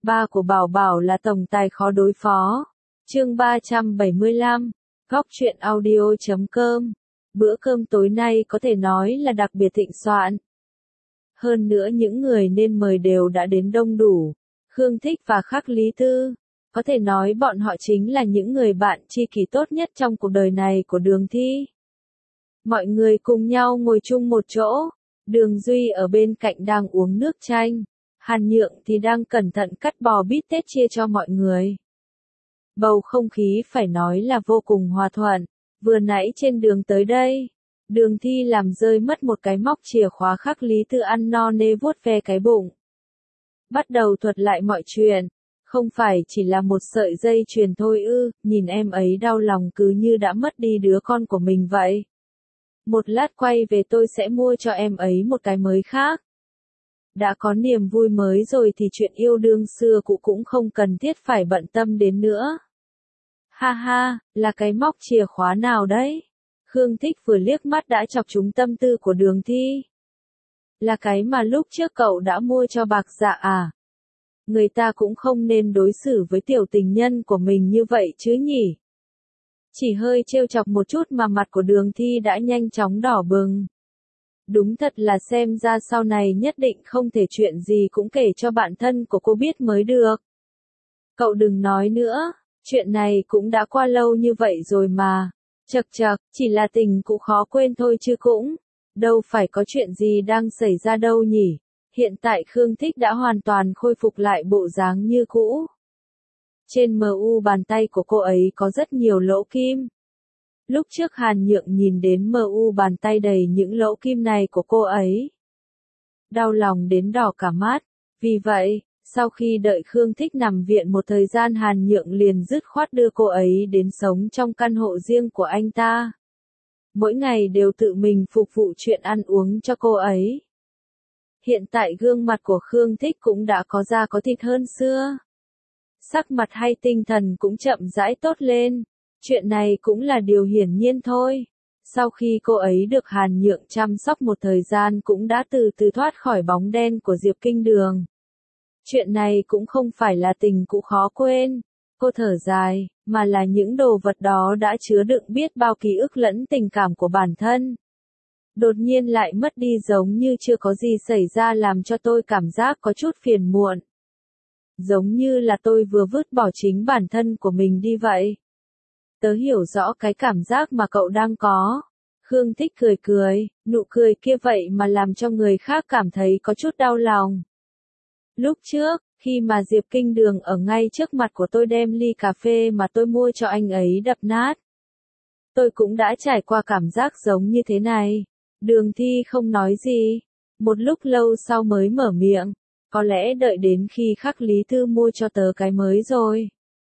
Ba của Bảo Bảo là tổng tài khó đối phó. Chương 375, Góc truyện audio.com. Bữa cơm tối nay có thể nói là đặc biệt thịnh soạn. Hơn nữa những người nên mời đều đã đến đông đủ. Khương Thích và Khắc Lý Tư. Có thể nói bọn họ chính là những người bạn tri kỷ tốt nhất trong cuộc đời này của Đường Thi. Mọi người cùng nhau ngồi chung một chỗ. Đường Duy ở bên cạnh đang uống nước chanh. Hàn Nhượng thì đang cẩn thận cắt bò bít tết chia cho mọi người. Bầu không khí phải nói là vô cùng hòa thuận. Vừa nãy trên đường tới đây, Đường Thi làm rơi mất một cái móc chìa khóa. Khắc Lý Tư ăn no nê vuốt ve cái bụng. Bắt đầu thuật lại mọi chuyện. Không phải chỉ là một sợi dây chuyền thôi ư, nhìn em ấy đau lòng cứ như đã mất đi đứa con của mình vậy. Một lát quay về tôi sẽ mua cho em ấy một cái mới khác. Đã có niềm vui mới rồi thì chuyện yêu đương xưa cũ cũng không cần thiết phải bận tâm đến nữa. Ha ha, là cái móc chìa khóa nào đấy? Khương Thích vừa liếc mắt đã chọc trúng tâm tư của Đường Thi. Là cái mà lúc trước cậu đã mua cho Bạc Dạ à? Người ta cũng không nên đối xử với tiểu tình nhân của mình như vậy chứ nhỉ? Chỉ hơi trêu chọc một chút mà mặt của Đường Thi đã nhanh chóng đỏ bừng. Đúng thật là xem ra sau này nhất định không thể chuyện gì cũng kể cho bạn thân của cô biết mới được. Cậu đừng nói nữa, chuyện này cũng đã qua lâu như vậy rồi mà. Chậc chậc, chỉ là tình cũ khó quên thôi chứ cũng. Đâu phải có chuyện gì đang xảy ra đâu nhỉ. Hiện tại Khương Thích đã hoàn toàn khôi phục lại bộ dáng như cũ. Trên mu bàn tay của cô ấy có rất nhiều lỗ kim. Lúc trước Hàn Nhượng nhìn đến mu bàn tay đầy những lỗ kim này của cô ấy. Đau lòng đến đỏ cả mắt. Vì vậy, sau khi đợi Khương Thích nằm viện một thời gian Hàn Nhượng liền dứt khoát đưa cô ấy đến sống trong căn hộ riêng của anh ta. Mỗi ngày đều tự mình phục vụ chuyện ăn uống cho cô ấy. Hiện tại gương mặt của Khương Thích cũng đã có da có thịt hơn xưa. Sắc mặt hay tinh thần cũng chậm rãi tốt lên. Chuyện này cũng là điều hiển nhiên thôi. Sau khi cô ấy được Hàn Nhượng chăm sóc một thời gian cũng đã từ từ thoát khỏi bóng đen của Diệp Kinh Đường. Chuyện này cũng không phải là tình cũ khó quên. Cô thở dài, mà là những đồ vật đó đã chứa đựng biết bao ký ức lẫn tình cảm của bản thân. Đột nhiên lại mất đi giống như chưa có gì xảy ra làm cho tôi cảm giác có chút phiền muộn. Giống như là tôi vừa vứt bỏ chính bản thân của mình đi vậy. Tớ hiểu rõ cái cảm giác mà cậu đang có. Khương Thích cười cười, nụ cười kia vậy mà làm cho người khác cảm thấy có chút đau lòng. Lúc trước, khi mà Diệp Kinh Đường ở ngay trước mặt của tôi đem ly cà phê mà tôi mua cho anh ấy đập nát. Tôi cũng đã trải qua cảm giác giống như thế này. Đường Thi không nói gì. Một lúc lâu sau mới mở miệng. Có lẽ đợi đến khi Khắc Lý Tư mua cho tớ cái mới rồi.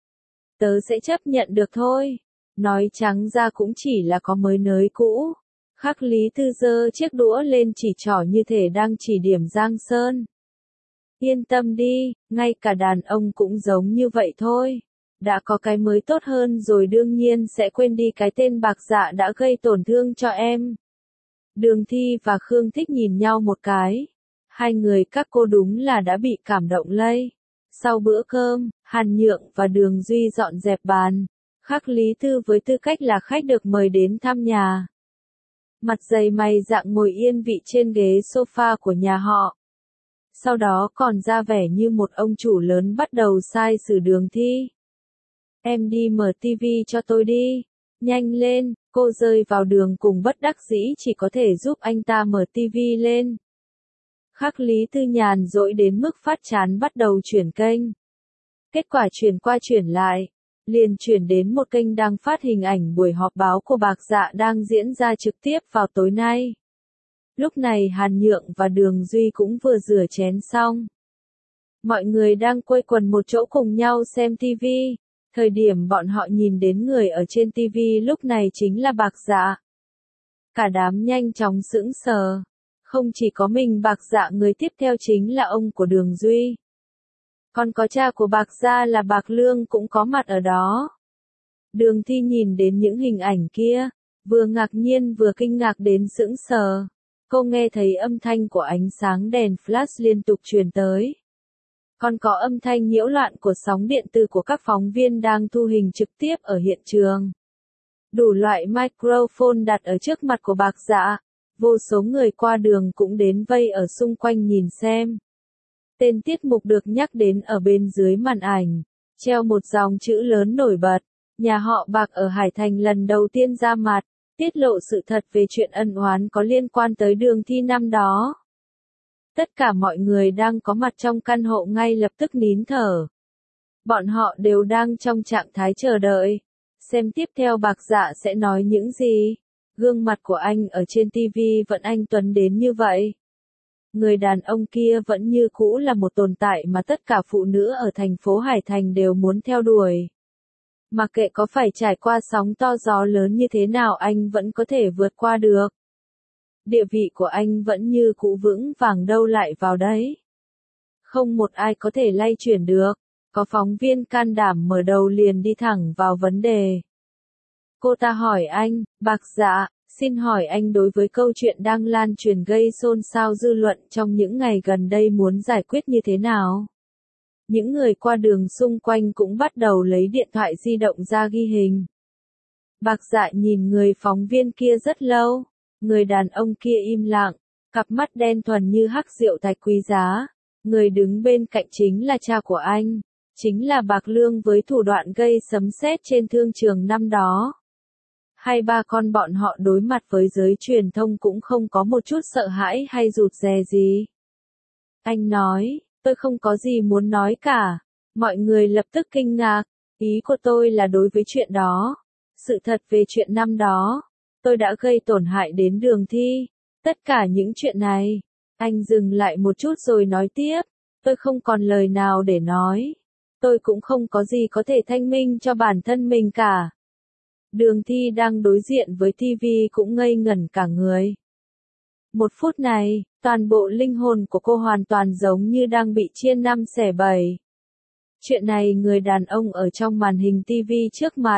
Tớ sẽ chấp nhận được thôi. Nói trắng ra cũng chỉ là có mới nới cũ. Khắc Lý Tư giơ chiếc đũa lên chỉ trỏ như thể đang chỉ điểm Giang Sơn. Yên tâm đi, ngay cả đàn ông cũng giống như vậy thôi. Đã có cái mới tốt hơn rồi đương nhiên sẽ quên đi cái tên Bạc Dạ đã gây tổn thương cho em. Đường Thi và Khương Thích nhìn nhau một cái. Hai người các cô đúng là đã bị cảm động lây. Sau bữa cơm, Hàn Nhượng và Đường Duy dọn dẹp bàn. Khắc Lý Tư với tư cách là khách được mời đến thăm nhà. Mặt dày mày dạn ngồi yên vị trên ghế sofa của nhà họ. Sau đó còn ra vẻ như một ông chủ lớn bắt đầu sai xử Đường Thi. Em đi mở tivi cho tôi đi. Nhanh lên, cô rơi vào đường cùng bất đắc dĩ chỉ có thể giúp anh ta mở tivi lên. Khắc Lý Tư nhàn dỗi đến mức phát chán bắt đầu chuyển kênh. Kết quả chuyển qua chuyển lại, liền chuyển đến một kênh đang phát hình ảnh buổi họp báo của Bạc Dạ đang diễn ra trực tiếp vào tối nay. Lúc này Hàn Nhượng và Đường Duy cũng vừa rửa chén xong. Mọi người đang quây quần một chỗ cùng nhau xem tivi. Thời điểm bọn họ nhìn đến người ở trên tivi lúc này chính là Bạc Dạ. Cả đám nhanh chóng sững sờ. Không chỉ có mình Bạc Dạ, người tiếp theo chính là ông của Đường Duy. Còn có cha của Bạc Gia là Bạc Lương cũng có mặt ở đó. Đường Thi nhìn đến những hình ảnh kia, vừa ngạc nhiên vừa kinh ngạc đến sững sờ. Cô nghe thấy âm thanh của ánh sáng đèn flash liên tục truyền tới. Còn có âm thanh nhiễu loạn của sóng điện từ của các phóng viên đang thu hình trực tiếp ở hiện trường. Đủ loại microphone đặt ở trước mặt của Bạc Dạ, vô số người qua đường cũng đến vây ở xung quanh nhìn xem. Tên tiết mục được nhắc đến ở bên dưới màn ảnh, treo một dòng chữ lớn nổi bật, nhà họ Bạc ở Hải Thành lần đầu tiên ra mặt, tiết lộ sự thật về chuyện ân oán có liên quan tới Đường Thi năm đó. Tất cả mọi người đang có mặt trong căn hộ ngay lập tức nín thở. Bọn họ đều đang trong trạng thái chờ đợi. Xem tiếp theo Bạc Dạ sẽ nói những gì. Gương mặt của anh ở trên TV vẫn anh tuấn đến như vậy. Người đàn ông kia vẫn như cũ là một tồn tại mà tất cả phụ nữ ở thành phố Hải Thành đều muốn theo đuổi. Mặc kệ có phải trải qua sóng to gió lớn như thế nào anh vẫn có thể vượt qua được. Địa vị của anh vẫn như cũ vững vàng đâu lại vào đấy. Không một ai có thể lay chuyển được. Có phóng viên can đảm mở đầu liền đi thẳng vào vấn đề. Cô ta hỏi anh, Bạc Dạ, xin hỏi anh đối với câu chuyện đang lan truyền gây xôn xao dư luận trong những ngày gần đây muốn giải quyết như thế nào? Những người qua đường xung quanh cũng bắt đầu lấy điện thoại di động ra ghi hình. Bạc Dạ nhìn người phóng viên kia rất lâu. Người đàn ông kia im lặng, cặp mắt đen thuần như hắc rượu thạch quý giá. Người đứng bên cạnh chính là cha của anh, chính là Bạc Lương với thủ đoạn gây sấm sét trên thương trường năm đó. Hai ba con bọn họ đối mặt với giới truyền thông cũng không có một chút sợ hãi hay rụt rè gì. Anh nói, tôi không có gì muốn nói cả. Mọi người lập tức kinh ngạc, ý của tôi là đối với chuyện đó. Sự thật về chuyện năm đó. Tôi đã gây tổn hại đến Đường Thi. Tất cả những chuyện này. Anh dừng lại một chút rồi nói tiếp. Tôi không còn lời nào để nói. Tôi cũng không có gì có thể thanh minh cho bản thân mình cả. Đường Thi đang đối diện với TV cũng ngây ngẩn cả người. Một phút này, toàn bộ linh hồn của cô hoàn toàn giống như đang bị chia năm xẻ bảy. Chuyện này người đàn ông ở trong màn hình TV trước mặt.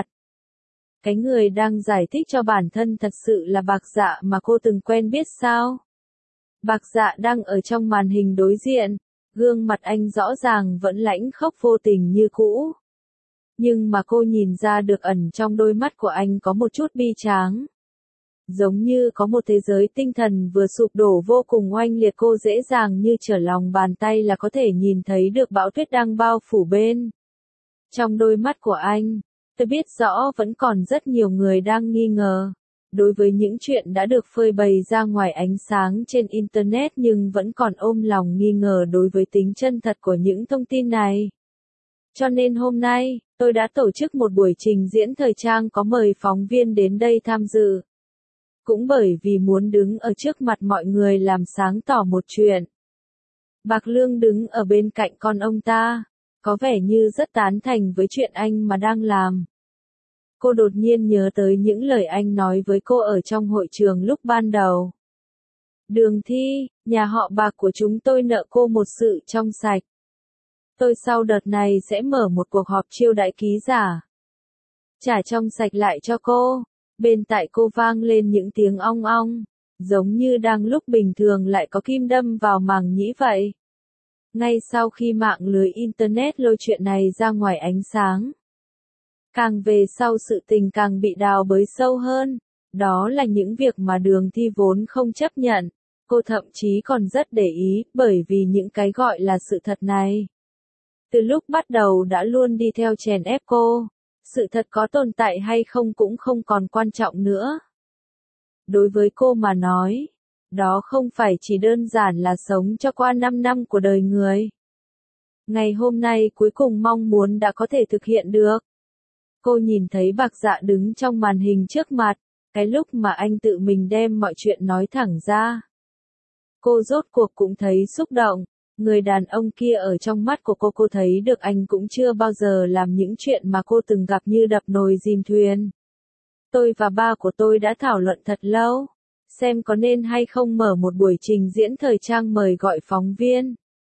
Cái người đang giải thích cho bản thân thật sự là Bạc Dạ mà cô từng quen biết sao? Bạc Dạ đang ở trong màn hình đối diện, gương mặt anh rõ ràng vẫn lãnh khốc vô tình như cũ. Nhưng mà cô nhìn ra được ẩn trong đôi mắt của anh có một chút bi tráng. Giống như có một thế giới tinh thần vừa sụp đổ vô cùng oanh liệt, cô dễ dàng như trở lòng bàn tay là có thể nhìn thấy được bão tuyết đang bao phủ bên. Trong đôi mắt của anh, tôi biết rõ vẫn còn rất nhiều người đang nghi ngờ. Đối với những chuyện đã được phơi bày ra ngoài ánh sáng trên Internet nhưng vẫn còn ôm lòng nghi ngờ đối với tính chân thật của những thông tin này. Cho nên hôm nay, tôi đã tổ chức một buổi trình diễn thời trang có mời phóng viên đến đây tham dự. Cũng bởi vì muốn đứng ở trước mặt mọi người làm sáng tỏ một chuyện. Bạc Lương đứng ở bên cạnh con ông ta, có vẻ như rất tán thành với chuyện anh mà đang làm. Cô đột nhiên nhớ tới những lời anh nói với cô ở trong hội trường lúc ban đầu. Đường Thi, nhà họ Bạc của chúng tôi nợ cô một sự trong sạch. Tôi sau đợt này sẽ mở một cuộc họp chiêu đãi ký giả. Trả trong sạch lại cho cô. Bên tai cô vang lên những tiếng ong ong, giống như đang lúc bình thường lại có kim đâm vào màng nhĩ vậy. Ngay sau khi mạng lưới Internet lôi chuyện này ra ngoài ánh sáng. Càng về sau sự tình càng bị đào bới sâu hơn. Đó là những việc mà Đường Thi vốn không chấp nhận. Cô thậm chí còn rất để ý bởi vì những cái gọi là sự thật này. Từ lúc bắt đầu đã luôn đi theo chèn ép cô. Sự thật có tồn tại hay không cũng không còn quan trọng nữa. Đối với cô mà nói, đó không phải chỉ đơn giản là sống cho qua 5 năm của đời người. Ngày hôm nay cuối cùng mong muốn đã có thể thực hiện được. Cô nhìn thấy Bạc Dạ đứng trong màn hình trước mặt, cái lúc mà anh tự mình đem mọi chuyện nói thẳng ra. Cô rốt cuộc cũng thấy xúc động. Người đàn ông kia ở trong mắt của cô thấy được anh cũng chưa bao giờ làm những chuyện mà cô từng gặp như đập nồi dìm thuyền. Tôi và ba của tôi đã thảo luận thật lâu, xem có nên hay không mở một buổi trình diễn thời trang mời gọi phóng viên.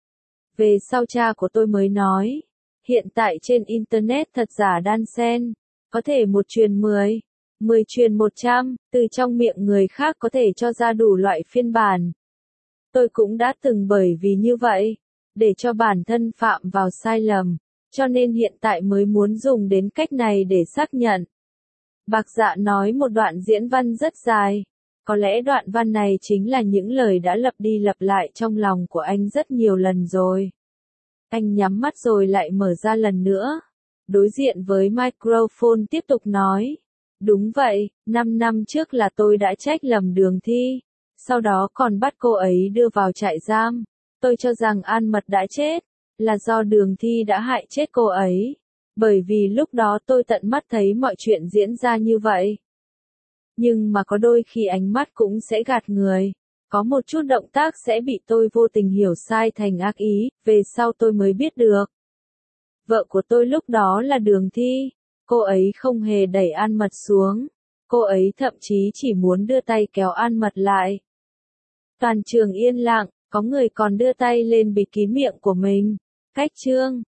Về sau cha của tôi mới nói, hiện tại trên Internet thật giả đan xen, có thể một truyền 10, 10 truyền 100, từ trong miệng người khác có thể cho ra đủ loại phiên bản. Tôi cũng đã từng bởi vì như vậy, để cho bản thân phạm vào sai lầm, cho nên hiện tại mới muốn dùng đến cách này để xác nhận. Bạc Dạ nói một đoạn diễn văn rất dài. Có lẽ đoạn văn này chính là những lời đã lặp đi lặp lại trong lòng của anh rất nhiều lần rồi. Anh nhắm mắt rồi lại mở ra lần nữa. Đối diện với microphone tiếp tục nói. Đúng vậy, 5 năm trước là tôi đã trách lầm Đường Thi. Sau đó còn bắt cô ấy đưa vào trại giam. Tôi cho rằng An Mật đã chết, là do Đường Thi đã hại chết cô ấy. Bởi vì lúc đó tôi tận mắt thấy mọi chuyện diễn ra như vậy. Nhưng mà có đôi khi ánh mắt cũng sẽ gạt người. Có một chút động tác sẽ bị tôi vô tình hiểu sai thành ác ý, về sau tôi mới biết được. Vợ của tôi lúc đó là Đường Thi. Cô ấy không hề đẩy An Mật xuống. Cô ấy thậm chí chỉ muốn đưa tay kéo An Mật lại. Toàn trường yên lặng, có người còn đưa tay lên bịt kín miệng của mình. Cách chương